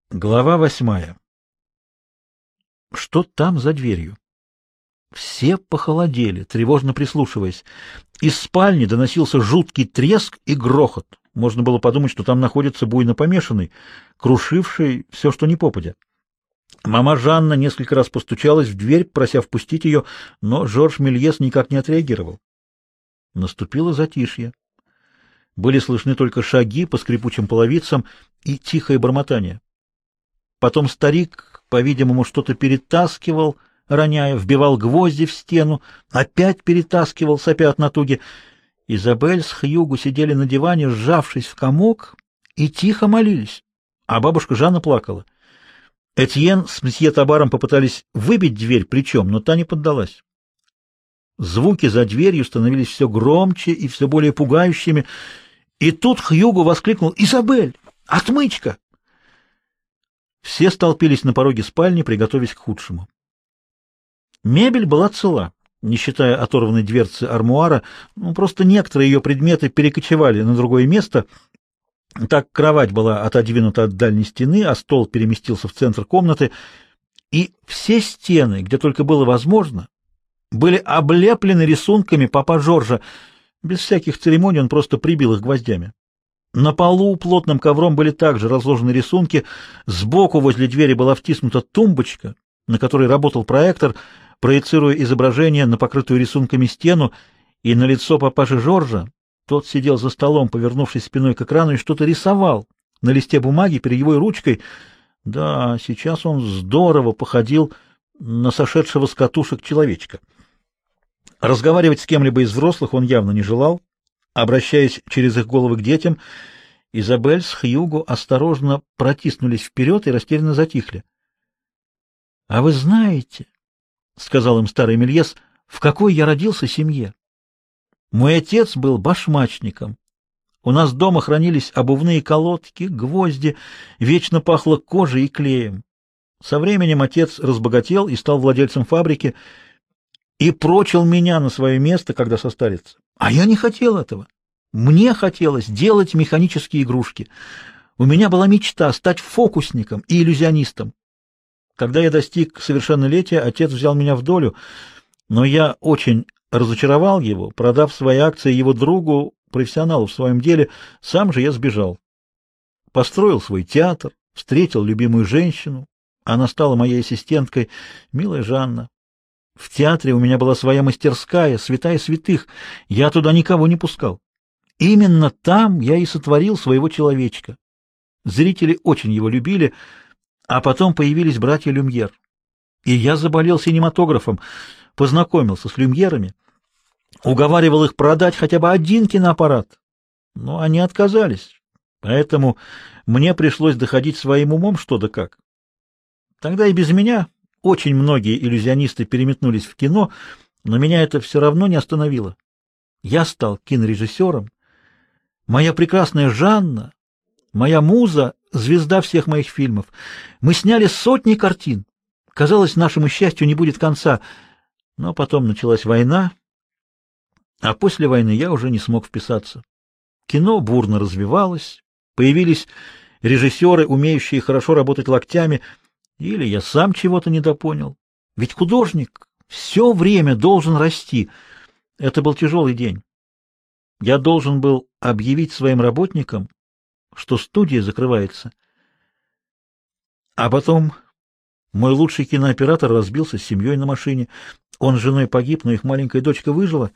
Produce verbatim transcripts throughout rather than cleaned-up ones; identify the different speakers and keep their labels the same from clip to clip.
Speaker 1: Глава восьмая. Что там за дверью? Все похолодели, тревожно прислушиваясь. Из спальни доносился жуткий треск и грохот. Можно было подумать, что там находится буйно помешанный, крушивший все, что ни попадя. Мама Жанна несколько раз постучалась в дверь, прося впустить ее, но Жорж Мельес никак не отреагировал. Наступило затишье. Были слышны только шаги по скрипучим половицам и тихое бормотание. Потом старик, по-видимому, что-то перетаскивал, роняя, вбивал гвозди в стену, опять перетаскивал, сопя от натуги. Изабель с Хьюго сидели на диване, сжавшись в комок, и тихо молились, а бабушка Жанна плакала. Этьен с мсье Табаром попытались выбить дверь плечом, но та не поддалась. Звуки за дверью становились все громче и все более пугающими, и тут Хьюго воскликнул: «Изабель! Отмычка!» Все столпились на пороге спальни, приготовясь к худшему. Мебель была цела, не считая оторванной дверцы армуара, ну, просто некоторые ее предметы перекочевали на другое место. Так кровать была отодвинута от дальней стены, а стол переместился в центр комнаты, и все стены, где только было возможно, были облеплены рисунками папа Жоржа. Без всяких церемоний он просто прибил их гвоздями. На полу плотным ковром были также разложены рисунки, сбоку возле двери была втиснута тумбочка, на которой работал проектор, проецируя изображение на покрытую рисунками стену, и на лицо папаши Жоржа. Тот сидел за столом, повернувшись спиной к экрану, и что-то рисовал на листе бумаги перьевой ручкой. Да, сейчас он здорово походил на сошедшего с катушек человечка. Разговаривать с кем-либо из взрослых он явно не желал. Обращаясь через их головы к детям, Изабель с Хьюго осторожно протиснулись вперед и растерянно затихли. — А вы знаете, — сказал им старый Мельес, — в какой я родился семье? Мой отец был башмачником. У нас дома хранились обувные колодки, гвозди, вечно пахло кожей и клеем. Со временем отец разбогател и стал владельцем фабрики и прочил меня на свое место, когда состарится. А я не хотел этого. Мне хотелось делать механические игрушки. У меня была мечта стать фокусником и иллюзионистом. Когда я достиг совершеннолетия, отец взял меня в долю, но я очень разочаровал его, продав свои акции его другу, профессионалу в своем деле. Сам же я сбежал. Построил свой театр, встретил любимую женщину. Она стала моей ассистенткой, милая Жанна. В театре у меня была своя мастерская, святая святых. Я туда никого не пускал. Именно там я и сотворил своего человечка. Зрители очень его любили, а потом появились братья Люмьер. И я заболел синематографом, познакомился с Люмьерами, уговаривал их продать хотя бы один киноаппарат. Но они отказались, поэтому мне пришлось доходить своим умом что да как. Тогда и без меня очень многие иллюзионисты переметнулись в кино, но меня это все равно не остановило. Я стал кинорежиссером. Моя прекрасная Жанна, моя муза, звезда всех моих фильмов. Мы сняли сотни картин. Казалось, нашему счастью не будет конца. Но потом началась война, а после войны я уже не смог вписаться. Кино бурно развивалось, появились режиссеры, умеющие хорошо работать локтями. Или я сам чего-то недопонял. Ведь художник все время должен расти. Это был тяжелый день. Я должен был объявить своим работникам, что студия закрывается. А потом мой лучший кинооператор разбился с семьей на машине. Он с женой погиб, но их маленькая дочка выжила.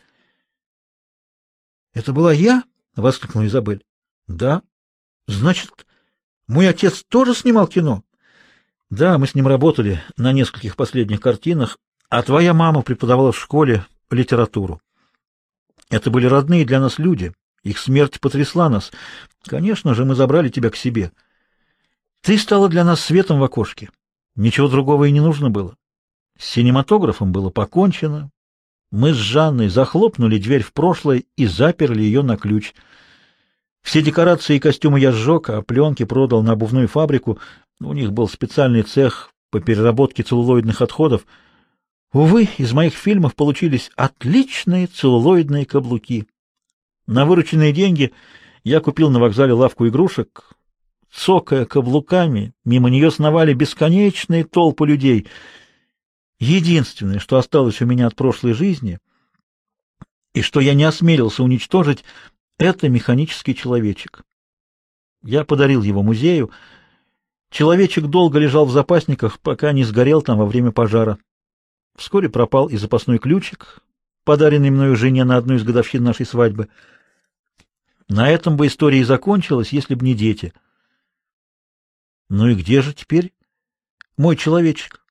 Speaker 1: — Это была я? — воскликнула Изабель. — Да. — Значит, мой отец тоже снимал кино? Да, мы с ним работали на нескольких последних картинах, а твоя мама преподавала в школе литературу. Это были родные для нас люди. Их смерть потрясла нас. Конечно же, мы забрали тебя к себе. Ты стала для нас светом в окошке. Ничего другого и не нужно было. С синематографом было покончено. Мы с Жанной захлопнули дверь в прошлое и заперли ее на ключ. Все декорации и костюмы я сжег, а пленки продал на обувную фабрику. У них был специальный цех по переработке целлулоидных отходов. Увы, из моих фильмов получились отличные целлулоидные каблуки. На вырученные деньги я купил на вокзале лавку игрушек. цокая каблуками, мимо нее сновали бесконечные толпы людей. Единственное, что осталось у меня от прошлой жизни, и что я не осмелился уничтожить, это механический человечек. Я подарил его музею. Человечек долго лежал в запасниках, пока не сгорел там во время пожара. Вскоре пропал и запасной ключик, подаренный мною жене на одну из годовщин нашей свадьбы. На этом бы история и закончилась, если б не дети. Ну и где же теперь мой человечек?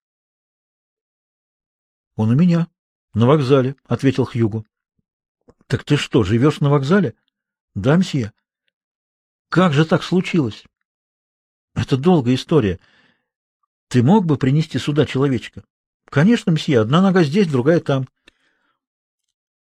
Speaker 1: Он у меня, на вокзале, — ответил Хьюго. Так ты что, живешь на вокзале? Да, мсье. Как же так случилось? Это долгая история. Ты мог бы принести сюда человечка? Конечно, мсье, одна нога здесь, другая там.